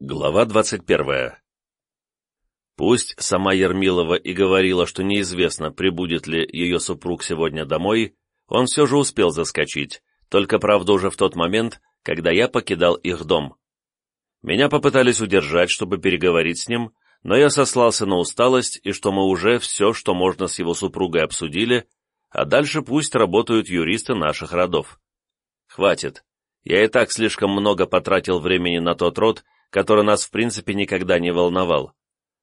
Глава 21. Пусть сама Ермилова и говорила, что неизвестно, прибудет ли ее супруг сегодня домой, он все же успел заскочить, только, правда, уже в тот момент, когда я покидал их дом. Меня попытались удержать, чтобы переговорить с ним, но я сослался на усталость и что мы уже все, что можно с его супругой обсудили, а дальше пусть работают юристы наших родов. Хватит. Я и так слишком много потратил времени на тот род, который нас в принципе никогда не волновал.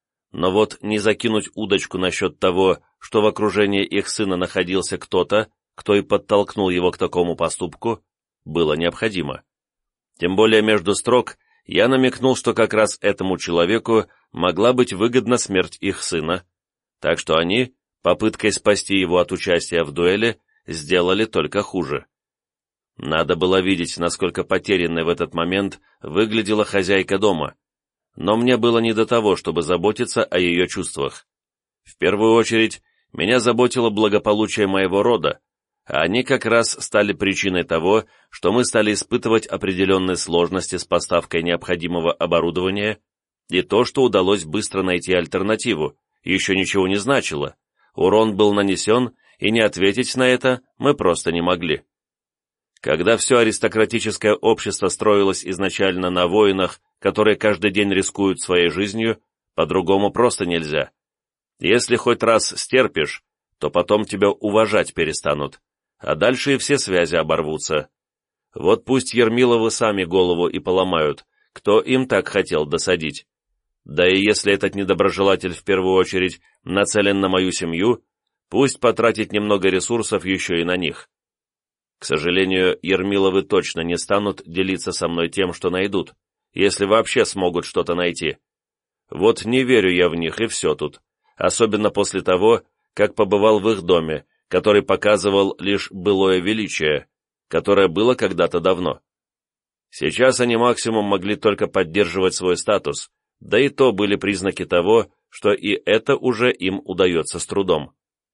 Но вот не закинуть удочку насчет того, что в окружении их сына находился кто-то, кто и подтолкнул его к такому поступку, было необходимо. Тем более между строк я намекнул, что как раз этому человеку могла быть выгодна смерть их сына, так что они, попыткой спасти его от участия в дуэли, сделали только хуже. Надо было видеть, насколько потерянной в этот момент выглядела хозяйка дома, но мне было не до того, чтобы заботиться о ее чувствах. В первую очередь, меня заботило благополучие моего рода, а они как раз стали причиной того, что мы стали испытывать определенные сложности с поставкой необходимого оборудования, и то, что удалось быстро найти альтернативу, еще ничего не значило. Урон был нанесен, и не ответить на это мы просто не могли. Когда все аристократическое общество строилось изначально на воинах, которые каждый день рискуют своей жизнью, по-другому просто нельзя. Если хоть раз стерпишь, то потом тебя уважать перестанут, а дальше и все связи оборвутся. Вот пусть Ермиловы сами голову и поломают, кто им так хотел досадить. Да и если этот недоброжелатель в первую очередь нацелен на мою семью, пусть потратит немного ресурсов еще и на них. К сожалению, Ермиловы точно не станут делиться со мной тем, что найдут, если вообще смогут что-то найти. Вот не верю я в них, и все тут, особенно после того, как побывал в их доме, который показывал лишь былое величие, которое было когда-то давно. Сейчас они максимум могли только поддерживать свой статус, да и то были признаки того, что и это уже им удается с трудом.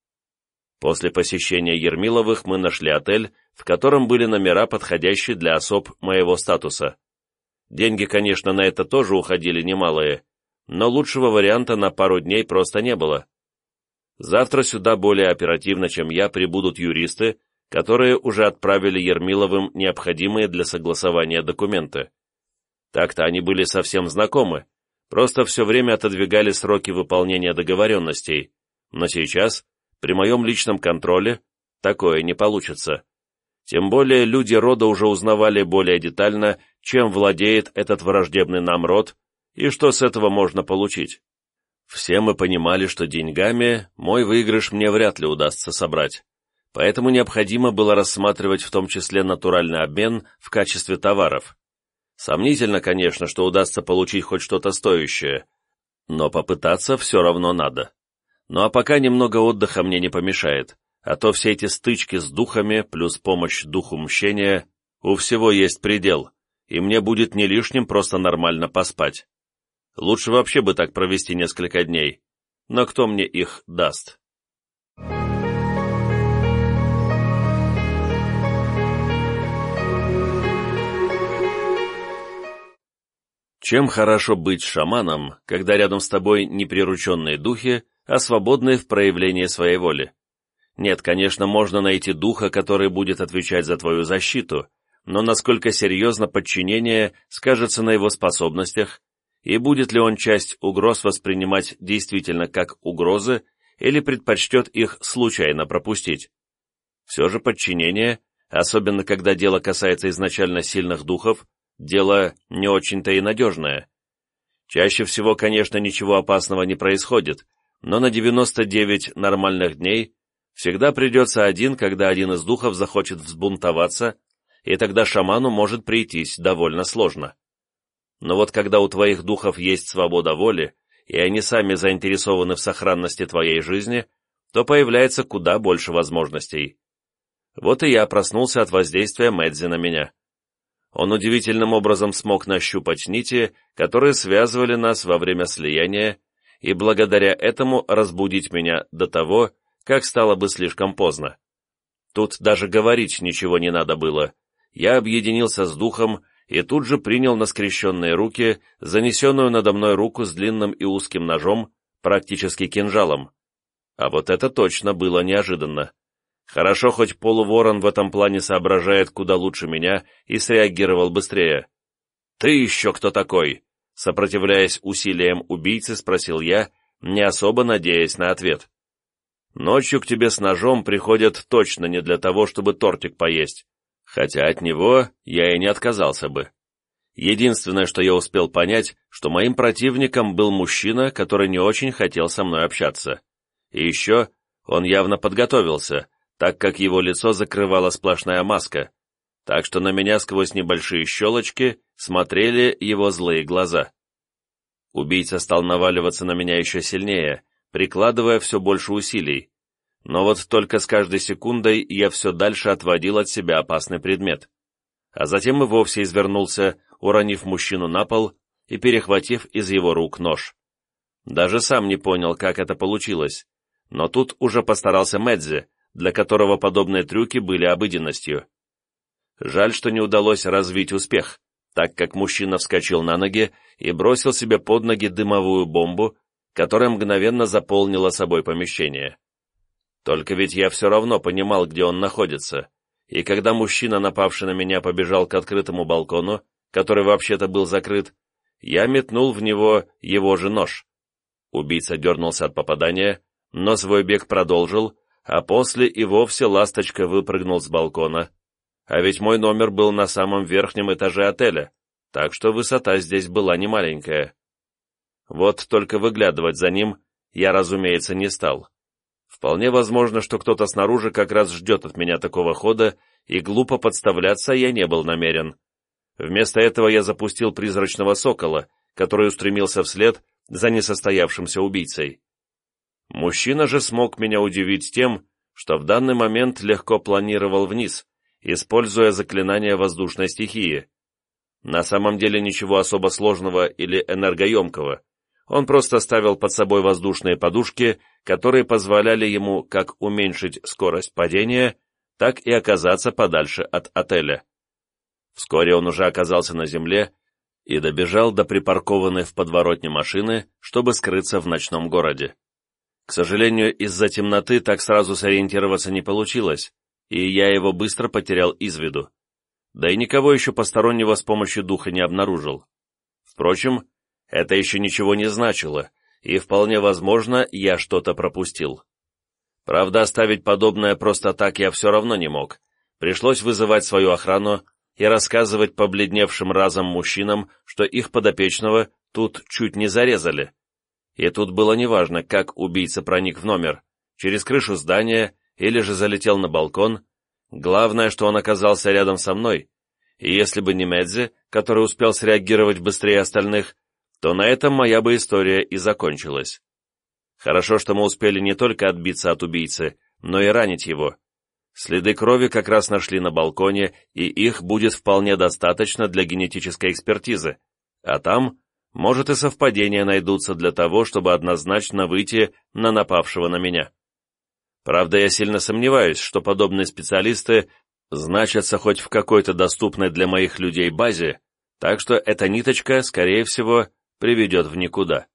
После посещения Ермиловых мы нашли отель, в котором были номера, подходящие для особ моего статуса. Деньги, конечно, на это тоже уходили немалые, но лучшего варианта на пару дней просто не было. Завтра сюда более оперативно, чем я, прибудут юристы, которые уже отправили Ермиловым необходимые для согласования документы. Так-то они были совсем знакомы, просто все время отодвигали сроки выполнения договоренностей, но сейчас, при моем личном контроле, такое не получится. Тем более люди рода уже узнавали более детально, чем владеет этот враждебный нам род, и что с этого можно получить. Все мы понимали, что деньгами мой выигрыш мне вряд ли удастся собрать, поэтому необходимо было рассматривать в том числе натуральный обмен в качестве товаров. Сомнительно, конечно, что удастся получить хоть что-то стоящее, но попытаться все равно надо. Ну а пока немного отдыха мне не помешает, а то все эти стычки с духами плюс помощь духу мщения, у всего есть предел, и мне будет не лишним просто нормально поспать. Лучше вообще бы так провести несколько дней, но кто мне их даст? Чем хорошо быть шаманом, когда рядом с тобой не прирученные духи, а свободные в проявлении своей воли? Нет, конечно, можно найти духа, который будет отвечать за твою защиту, но насколько серьезно подчинение скажется на его способностях, и будет ли он часть угроз воспринимать действительно как угрозы или предпочтет их случайно пропустить? Все же подчинение, особенно когда дело касается изначально сильных духов, дело не очень-то и надежное. Чаще всего, конечно, ничего опасного не происходит, но на 99 нормальных дней всегда придется один, когда один из духов захочет взбунтоваться, и тогда шаману может прийтись довольно сложно. Но вот когда у твоих духов есть свобода воли, и они сами заинтересованы в сохранности твоей жизни, то появляется куда больше возможностей. Вот и я проснулся от воздействия Мэдзи на меня. Он удивительным образом смог нащупать нити, которые связывали нас во время слияния, и благодаря этому разбудить меня до того, как стало бы слишком поздно. Тут даже говорить ничего не надо было. Я объединился с духом и тут же принял на скрещенные руки занесенную надо мной руку с длинным и узким ножом, практически кинжалом. А вот это точно было неожиданно. Хорошо, хоть полуворон в этом плане соображает куда лучше меня и среагировал быстрее. «Ты еще кто такой?» Сопротивляясь усилиям убийцы, спросил я, не особо надеясь на ответ. «Ночью к тебе с ножом приходят точно не для того, чтобы тортик поесть, хотя от него я и не отказался бы. Единственное, что я успел понять, что моим противником был мужчина, который не очень хотел со мной общаться. И еще он явно подготовился, так как его лицо закрывала сплошная маска, так что на меня сквозь небольшие щелочки смотрели его злые глаза. Убийца стал наваливаться на меня еще сильнее, прикладывая все больше усилий, но вот только с каждой секундой я все дальше отводил от себя опасный предмет, а затем и вовсе извернулся, уронив мужчину на пол и перехватив из его рук нож. Даже сам не понял, как это получилось, но тут уже постарался Мэдзи, для которого подобные трюки были обыденностью. Жаль, что не удалось развить успех, так как мужчина вскочил на ноги и бросил себе под ноги дымовую бомбу, которая мгновенно заполнила собой помещение. Только ведь я все равно понимал, где он находится, и когда мужчина, напавший на меня, побежал к открытому балкону, который вообще-то был закрыт, я метнул в него его же нож. Убийца дернулся от попадания, но свой бег продолжил, а после и вовсе ласточкой выпрыгнул с балкона. А ведь мой номер был на самом верхнем этаже отеля, так что высота здесь была немаленькая. Вот только выглядывать за ним я, разумеется, не стал. Вполне возможно, что кто-то снаружи как раз ждет от меня такого хода, и глупо подставляться я не был намерен. Вместо этого я запустил призрачного сокола, который устремился вслед за несостоявшимся убийцей. Мужчина же смог меня удивить тем, что в данный момент легко планировал вниз, используя заклинание воздушной стихии. На самом деле ничего особо сложного или энергоемкого. Он просто ставил под собой воздушные подушки, которые позволяли ему как уменьшить скорость падения, так и оказаться подальше от отеля. Вскоре он уже оказался на земле и добежал до припаркованной в подворотне машины, чтобы скрыться в ночном городе. К сожалению, из-за темноты так сразу сориентироваться не получилось, и я его быстро потерял из виду. Да и никого еще постороннего с помощью духа не обнаружил. Впрочем, это еще ничего не значило, и вполне возможно, я что-то пропустил. Правда, оставить подобное просто так я все равно не мог. Пришлось вызывать свою охрану и рассказывать побледневшим разом мужчинам, что их подопечного тут чуть не зарезали. И тут было неважно, как убийца проник в номер, через крышу здания или же залетел на балкон. Главное, что он оказался рядом со мной, и если бы не Мэдзи, который успел среагировать быстрее остальных, то на этом моя бы история и закончилась. Хорошо, что мы успели не только отбиться от убийцы, но и ранить его. Следы крови как раз нашли на балконе, и их будет вполне достаточно для генетической экспертизы, а там, может, и совпадения найдутся для того, чтобы однозначно выйти на напавшего на меня. Правда, я сильно сомневаюсь, что подобные специалисты значатся хоть в какой-то доступной для моих людей базе, так что эта ниточка, скорее всего, приведет в никуда.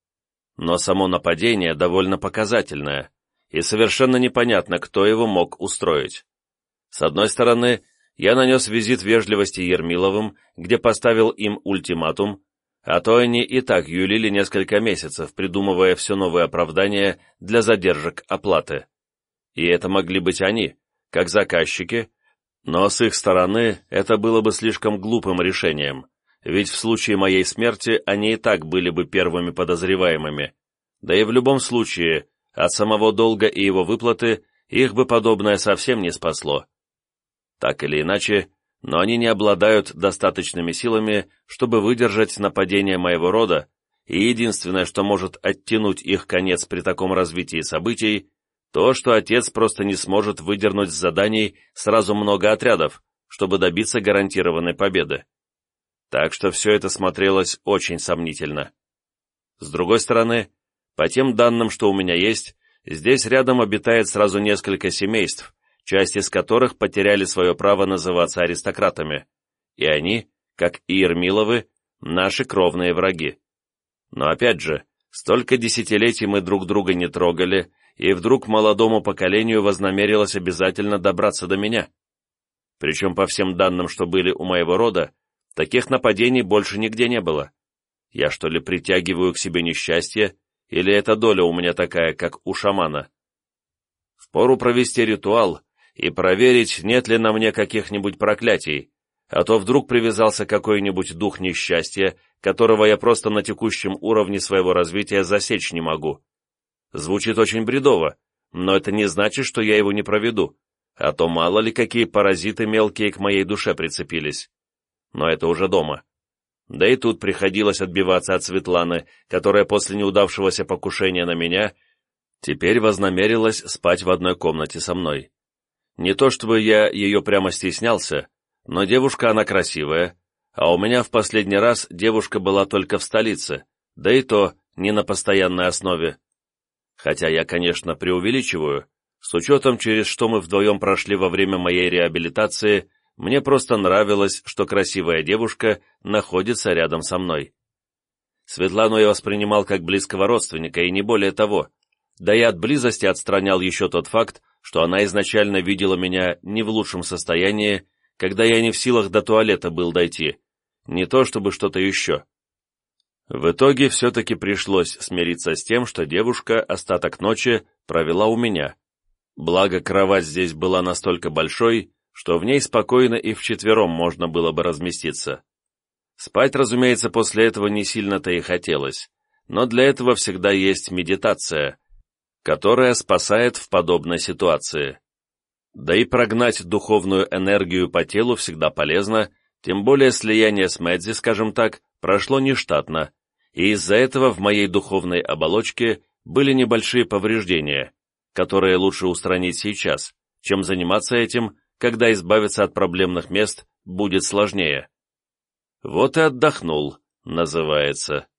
Но само нападение довольно показательное, и совершенно непонятно, кто его мог устроить. С одной стороны, я нанес визит вежливости Ермиловым, где поставил им ультиматум, а то они и так юлили несколько месяцев, придумывая все новые оправдания для задержек оплаты. И это могли быть они, как заказчики, но с их стороны это было бы слишком глупым решением, ведь в случае моей смерти они и так были бы первыми подозреваемыми, да и в любом случае от самого долга и его выплаты их бы подобное совсем не спасло. Так или иначе, но они не обладают достаточными силами, чтобы выдержать нападение моего рода, и единственное, что может оттянуть их конец при таком развитии событий, то, что отец просто не сможет выдернуть с заданий сразу много отрядов, чтобы добиться гарантированной победы. Так что все это смотрелось очень сомнительно. С другой стороны, по тем данным, что у меня есть, здесь рядом обитает сразу несколько семейств, часть из которых потеряли свое право называться аристократами, и они, как и Ермиловы, наши кровные враги. Но опять же, столько десятилетий мы друг друга не трогали, и вдруг молодому поколению вознамерилось обязательно добраться до меня. Причем по всем данным, что были у моего рода, таких нападений больше нигде не было. Я что ли притягиваю к себе несчастье, или эта доля у меня такая, как у шамана? Впору провести ритуал и проверить, нет ли на мне каких-нибудь проклятий, а то вдруг привязался какой-нибудь дух несчастья, которого я просто на текущем уровне своего развития засечь не могу. Звучит очень бредово, но это не значит, что я его не проведу, а то мало ли какие паразиты мелкие к моей душе прицепились. Но это уже дома. Да и тут приходилось отбиваться от Светланы, которая после неудавшегося покушения на меня теперь вознамерилась спать в одной комнате со мной. Не то чтобы я ее прямо стеснялся, но девушка она красивая, а у меня в последний раз девушка была только в столице, да и то не на постоянной основе. Хотя я, конечно, преувеличиваю, с учетом, через что мы вдвоем прошли во время моей реабилитации, мне просто нравилось, что красивая девушка находится рядом со мной. Светлану я воспринимал как близкого родственника, и не более того, да и от близости отстранял еще тот факт, что она изначально видела меня не в лучшем состоянии, когда я не в силах до туалета был дойти, не то чтобы что-то еще. В итоге все-таки пришлось смириться с тем, что девушка остаток ночи провела у меня. Благо, кровать здесь была настолько большой, что в ней спокойно и вчетвером можно было бы разместиться. Спать, разумеется, после этого не сильно-то и хотелось, но для этого всегда есть медитация, которая спасает в подобной ситуации. Да и прогнать духовную энергию по телу всегда полезно, тем более слияние с Мэдзи, скажем так, прошло нештатно, и из-за этого в моей духовной оболочке были небольшие повреждения, которые лучше устранить сейчас, чем заниматься этим, когда избавиться от проблемных мест будет сложнее. Вот и отдохнул, называется.